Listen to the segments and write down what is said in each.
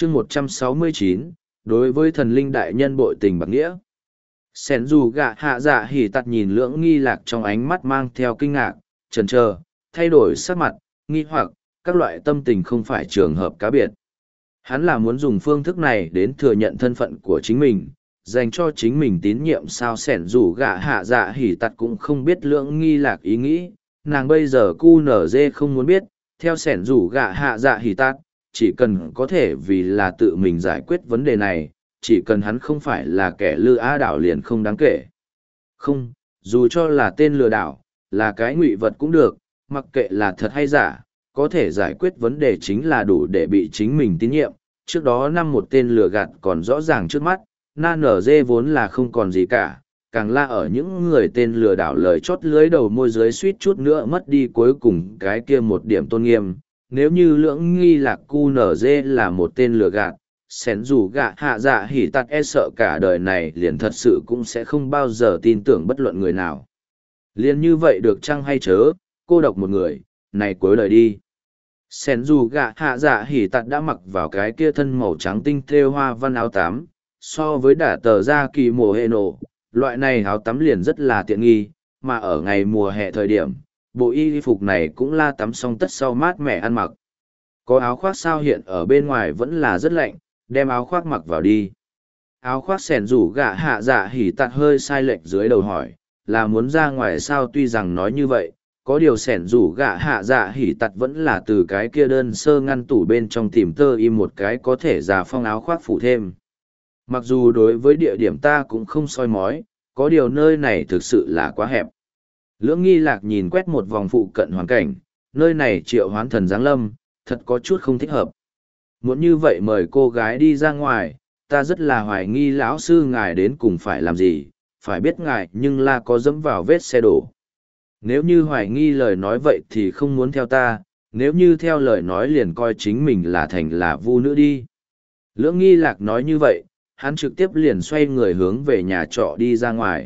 chương 169, đối với thần linh đại nhân bội tình bạc nghĩa. Sẻn dù gạ hạ dạ hỉ tặt nhìn lưỡng nghi lạc trong ánh mắt mang theo kinh ngạc, chần chờ, thay đổi sắc mặt, nghi hoặc, các loại tâm tình không phải trường hợp cá biệt. Hắn là muốn dùng phương thức này đến thừa nhận thân phận của chính mình, dành cho chính mình tín nhiệm sao sẻn dù gạ hạ dạ hỉ tặt cũng không biết lưỡng nghi lạc ý nghĩ, nàng bây giờ cu nở dê không muốn biết, theo sẻn dù gạ hạ dạ hỉ tặt, chỉ cần có thể vì là tự mình giải quyết vấn đề này, chỉ cần hắn không phải là kẻ lừa á đảo liền không đáng kể. Không, dù cho là tên lừa đảo, là cái ngụy vật cũng được, mặc kệ là thật hay giả, có thể giải quyết vấn đề chính là đủ để bị chính mình tín nhiệm. Trước đó năm một tên lừa gạt còn rõ ràng trước mắt, na nở dê vốn là không còn gì cả, càng là ở những người tên lừa đảo lời chót lưới đầu môi dưới suýt chút nữa mất đi cuối cùng cái kia một điểm tôn nghiêm. Nếu như lưỡng nghi lạc cu nở dê là một tên lừa gạt, xén dù gạ hạ dạ hỉ tặt e sợ cả đời này liền thật sự cũng sẽ không bao giờ tin tưởng bất luận người nào. Liền như vậy được chăng hay chớ, cô độc một người, này cuối đời đi. Xén dù gạ hạ dạ hỉ tặt đã mặc vào cái kia thân màu trắng tinh thêu hoa văn áo tắm, so với đả tờ ra kỳ mùa hè nổ, loại này áo tắm liền rất là tiện nghi, mà ở ngày mùa hè thời điểm, bộ y phục này cũng la tắm xong tất sau mát mẻ ăn mặc. Có áo khoác sao hiện ở bên ngoài vẫn là rất lạnh, đem áo khoác mặc vào đi. Áo khoác sẻn rủ gạ hạ dạ hỉ tạt hơi sai lệch dưới đầu hỏi, là muốn ra ngoài sao tuy rằng nói như vậy, có điều sẻn rủ gạ hạ dạ hỉ tạt vẫn là từ cái kia đơn sơ ngăn tủ bên trong tìm tơ im một cái có thể giả phong áo khoác phủ thêm. Mặc dù đối với địa điểm ta cũng không soi mói, có điều nơi này thực sự là quá hẹp. Lưỡng nghi lạc nhìn quét một vòng phụ cận hoàn cảnh, nơi này triệu hoán thần giáng lâm, thật có chút không thích hợp. Muốn như vậy mời cô gái đi ra ngoài, ta rất là hoài nghi lão sư ngài đến cùng phải làm gì, phải biết ngài nhưng là có dẫm vào vết xe đổ. Nếu như hoài nghi lời nói vậy thì không muốn theo ta, nếu như theo lời nói liền coi chính mình là thành là vu nữ đi. Lưỡng nghi lạc nói như vậy, hắn trực tiếp liền xoay người hướng về nhà trọ đi ra ngoài.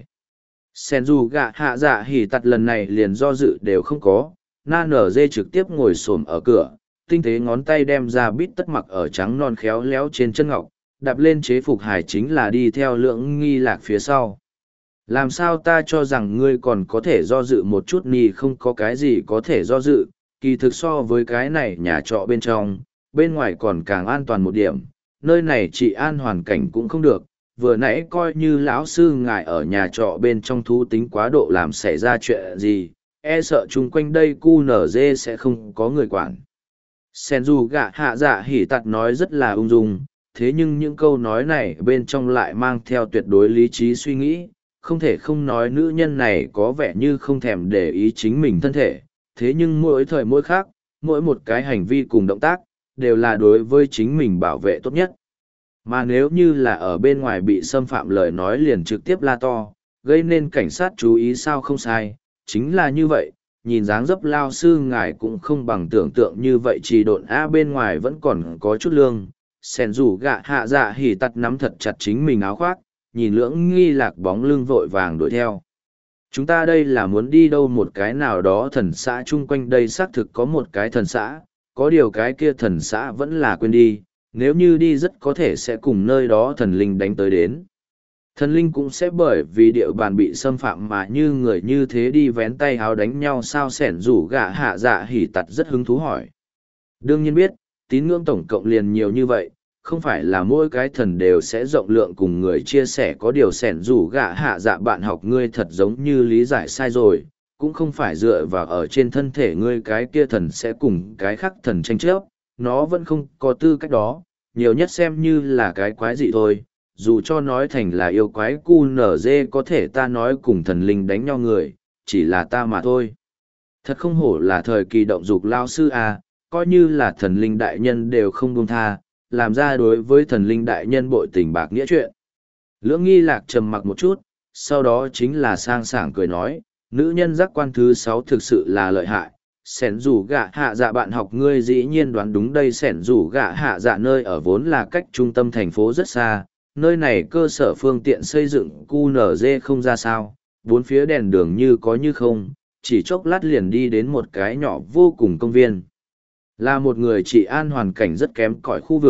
Sen dù gạ hạ dạ hỉ tặt lần này liền do dự đều không có, na nở dê trực tiếp ngồi xổm ở cửa, tinh tế ngón tay đem ra bít tất mặc ở trắng non khéo léo trên chân ngọc, đạp lên chế phục hải chính là đi theo lưỡng nghi lạc phía sau. Làm sao ta cho rằng ngươi còn có thể do dự một chút ni không có cái gì có thể do dự, kỳ thực so với cái này nhà trọ bên trong, bên ngoài còn càng an toàn một điểm, nơi này trị an hoàn cảnh cũng không được, vừa nãy coi như lão sư ngài ở nhà trọ bên trong thú tính quá độ làm xảy ra chuyện gì, e sợ chung quanh đây cu nở dê sẽ không có người quản. Sen dù gạ hạ dạ hỉ tặt nói rất là ung dung, thế nhưng những câu nói này bên trong lại mang theo tuyệt đối lý trí suy nghĩ, không thể không nói nữ nhân này có vẻ như không thèm để ý chính mình thân thể, thế nhưng mỗi thời mỗi khác, mỗi một cái hành vi cùng động tác, đều là đối với chính mình bảo vệ tốt nhất. Mà nếu như là ở bên ngoài bị xâm phạm lời nói liền trực tiếp la to, gây nên cảnh sát chú ý sao không sai, chính là như vậy, nhìn dáng dấp lao sư ngài cũng không bằng tưởng tượng như vậy chỉ độn bên ngoài vẫn còn có chút lương. Sen rủ gạ hạ dạ hỉ tặt nắm thật chặt chính mình áo khoác, nhìn lưỡng nghi lạc bóng lưng vội vàng đuổi theo. Chúng ta đây là muốn đi đâu một cái nào đó thần xã chung quanh đây xác thực có một cái thần xã, có điều cái kia thần xã vẫn là quên đi, nếu như đi rất có thể sẽ cùng nơi đó thần linh đánh tới đến. Thần linh cũng sẽ bởi vì địa bàn bị xâm phạm mà như người như thế đi vén tay háo đánh nhau sao sẻn rủ gạ hạ dạ hỉ tặt rất hứng thú hỏi. Đương nhiên biết, tín ngưỡng tổng cộng liền nhiều như vậy, không phải là mỗi cái thần đều sẽ rộng lượng cùng người chia sẻ có điều sẻn rủ gạ hạ dạ bạn học ngươi thật giống như lý giải sai rồi, cũng không phải dựa vào ở trên thân thể ngươi cái kia thần sẽ cùng cái khác thần tranh chấp, nó vẫn không có tư cách đó, nhiều nhất xem như là cái quái dị thôi. Dù cho nói thành là yêu quái cu nở dê có thể ta nói cùng thần linh đánh nhau người, chỉ là ta mà thôi. Thật không hổ là thời kỳ động dục lao sư à, coi như là thần linh đại nhân đều không buông tha, làm ra đối với thần linh đại nhân bội tình bạc nghĩa chuyện. Lưỡng nghi lạc trầm mặc một chút, sau đó chính là sang sảng cười nói, nữ nhân giác quan thứ 6 thực sự là lợi hại. Sẻn rủ gạ hạ dạ bạn học ngươi dĩ nhiên đoán đúng đây sẻn rủ gạ hạ dạ nơi ở vốn là cách trung tâm thành phố rất xa, nơi này cơ sở phương tiện xây dựng QNZ không ra sao, bốn phía đèn đường như có như không, chỉ chốc lát liền đi đến một cái nhỏ vô cùng công viên. Là một người trị an hoàn cảnh rất kém cỏi khu vực,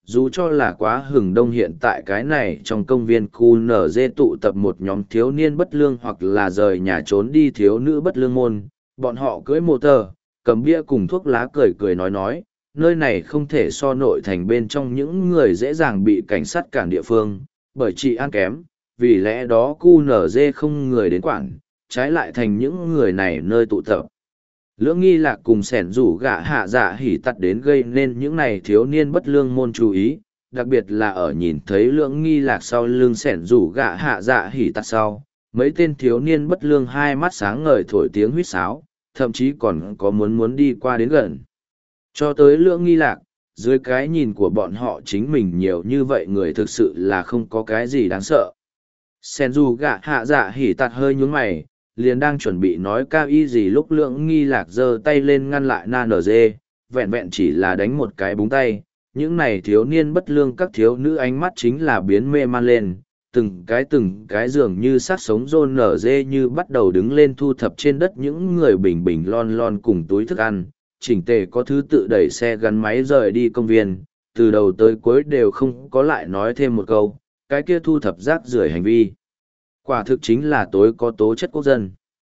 dù cho là quá hừng đông hiện tại cái này trong công viên QNZ tụ tập một nhóm thiếu niên bất lương hoặc là rời nhà trốn đi thiếu nữ bất lương môn, bọn họ cưỡi mô tờ, cầm bia cùng thuốc lá cười cười nói, nơi này không thể so nội thành bên trong những người dễ dàng bị cảnh sát cản địa phương, bởi trị an kém, vì lẽ đó QNZ không người đến quản, trái lại thành những người này nơi tụ tập. Lưỡng nghi lạc cùng sẻn rủ gạ hạ dạ hỉ tặt đến gây nên những này thiếu niên bất lương môn chú ý, đặc biệt là ở nhìn thấy lưỡng nghi lạc sau lưng sẻn rủ gạ hạ dạ hỉ tặt sau, mấy tên thiếu niên bất lương hai mắt sáng ngời thổi tiếng huýt sáo, thậm chí còn có muốn đi qua đến gần. Cho tới lưỡng nghi lạc, dưới cái nhìn của bọn họ chính mình nhiều như vậy người thực sự là không có cái gì đáng sợ. Sẻn rủ gạ hạ dạ hỉ tặt hơi nhún mày, liền đang chuẩn bị nói cao y gì lúc lưỡng nghi lạc giơ tay lên ngăn lại na nở dê, vẹn vẹn chỉ là đánh một cái búng tay. Những này thiếu niên bất lương các thiếu nữ ánh mắt chính là biến mê man lên, từng cái dường như sát sống rôn nở dê như bắt đầu đứng lên thu thập trên đất những người bình bình lon lon cùng túi thức ăn, chỉnh tề có thứ tự đẩy xe gắn máy rời đi công viên, từ đầu tới cuối đều không có lại nói thêm một câu, cái kia thu thập rác rưởi hành vi. Quả thực chính là tối có tố chất quốc dân.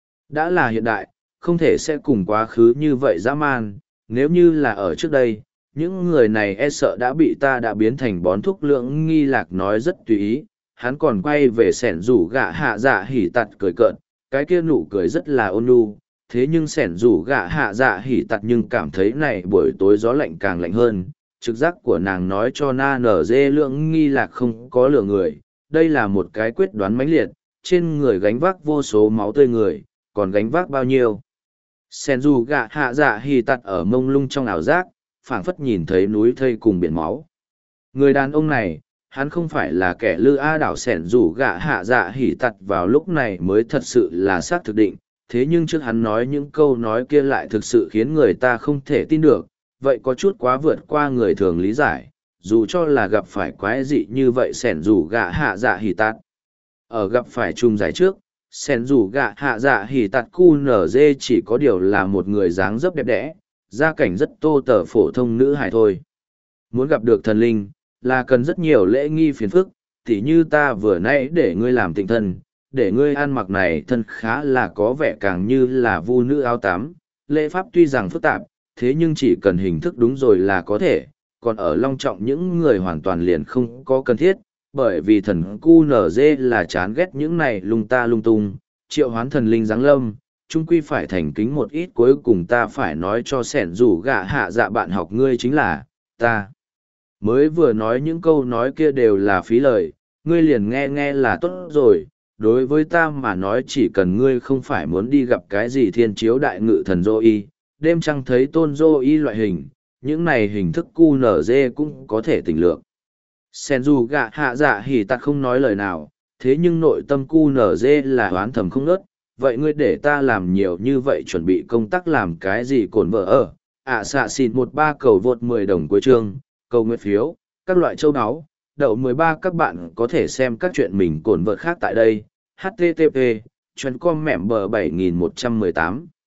Đã là hiện đại, không thể sẽ cùng quá khứ như vậy dã man, nếu như là ở trước đây, những người này e sợ đã bị ta đã biến thành bón thuốc. Lưỡng nghi lạc nói rất tùy ý, hắn còn quay về sẻn rủ gạ hạ dạ hỉ tặt cười cợt, cái kia nụ cười rất là ôn nhu, thế nhưng sẻn rủ gạ hạ dạ hỉ tặt nhưng cảm thấy này buổi tối gió lạnh càng lạnh hơn, trực giác của nàng nói cho na nở dê lưỡng nghi lạc không có lừa người, đây là một cái quyết đoán mãnh liệt, trên người gánh vác vô số máu tươi người, còn gánh vác bao nhiêu. Sen dù gạ hạ dạ hì tặt ở mông lung trong ảo giác, phảng phất nhìn thấy núi thây cùng biển máu. Người đàn ông này, hắn không phải là kẻ lư a đảo sẻn dù gạ hạ dạ hỉ tặt vào lúc này mới thật sự là xác thực định, thế nhưng trước hắn nói những câu nói kia lại thực sự khiến người ta không thể tin được, vậy có chút quá vượt qua người thường lý giải, dù cho là gặp phải quái dị như vậy sẻn dù gạ hạ dạ hỉ tặt. Ở gặp phải chung giải trước, sen dù gạ hạ dạ hỉ tạt cu nở dê chỉ có điều là một người dáng dấp đẹp đẽ, gia cảnh rất tô tở phổ thông nữ hài thôi. Muốn gặp được thần linh, là cần rất nhiều lễ nghi phiền phức, tỉ như ta vừa nãy để ngươi làm tịnh thân, để ngươi ăn mặc này thân khá là có vẻ càng như là vu nữ áo tắm. Lễ pháp tuy rằng phức tạp, thế nhưng chỉ cần hình thức đúng rồi là có thể, còn ở long trọng những người hoàn toàn liền không có cần thiết, bởi vì thần QNZ là chán ghét những này lung ta lung tung, triệu hoán thần linh giáng lâm, chung quy phải thành kính một ít. Cuối cùng ta phải nói cho sẻn rủ gạ hạ dạ bạn học ngươi chính là, ta. Mới vừa nói những câu nói kia đều là phí lời, ngươi liền nghe nghe là tốt rồi, đối với ta mà nói chỉ cần ngươi không phải muốn đi gặp cái gì thiên chiếu đại ngự thần dô y, đêm trăng thấy tôn dô y loại hình, những này hình thức QNZ cũng có thể tỉnh lượng. Sen dù gạ hạ dạ hỉ tạt không nói lời nào, thế nhưng nội tâm QNZ là oán thầm không nớt, vậy ngươi để ta làm nhiều như vậy chuẩn bị công tác làm cái gì cồn vợ ở, xạ xịt 13 cầu vượt 10 đồng cuối chương, cầu nguyện phiếu, các loại châu áo, đậu 13 các bạn có thể xem các chuyện mình cồn vợ khác tại đây, http, chuyên com mẹm bờ 7118.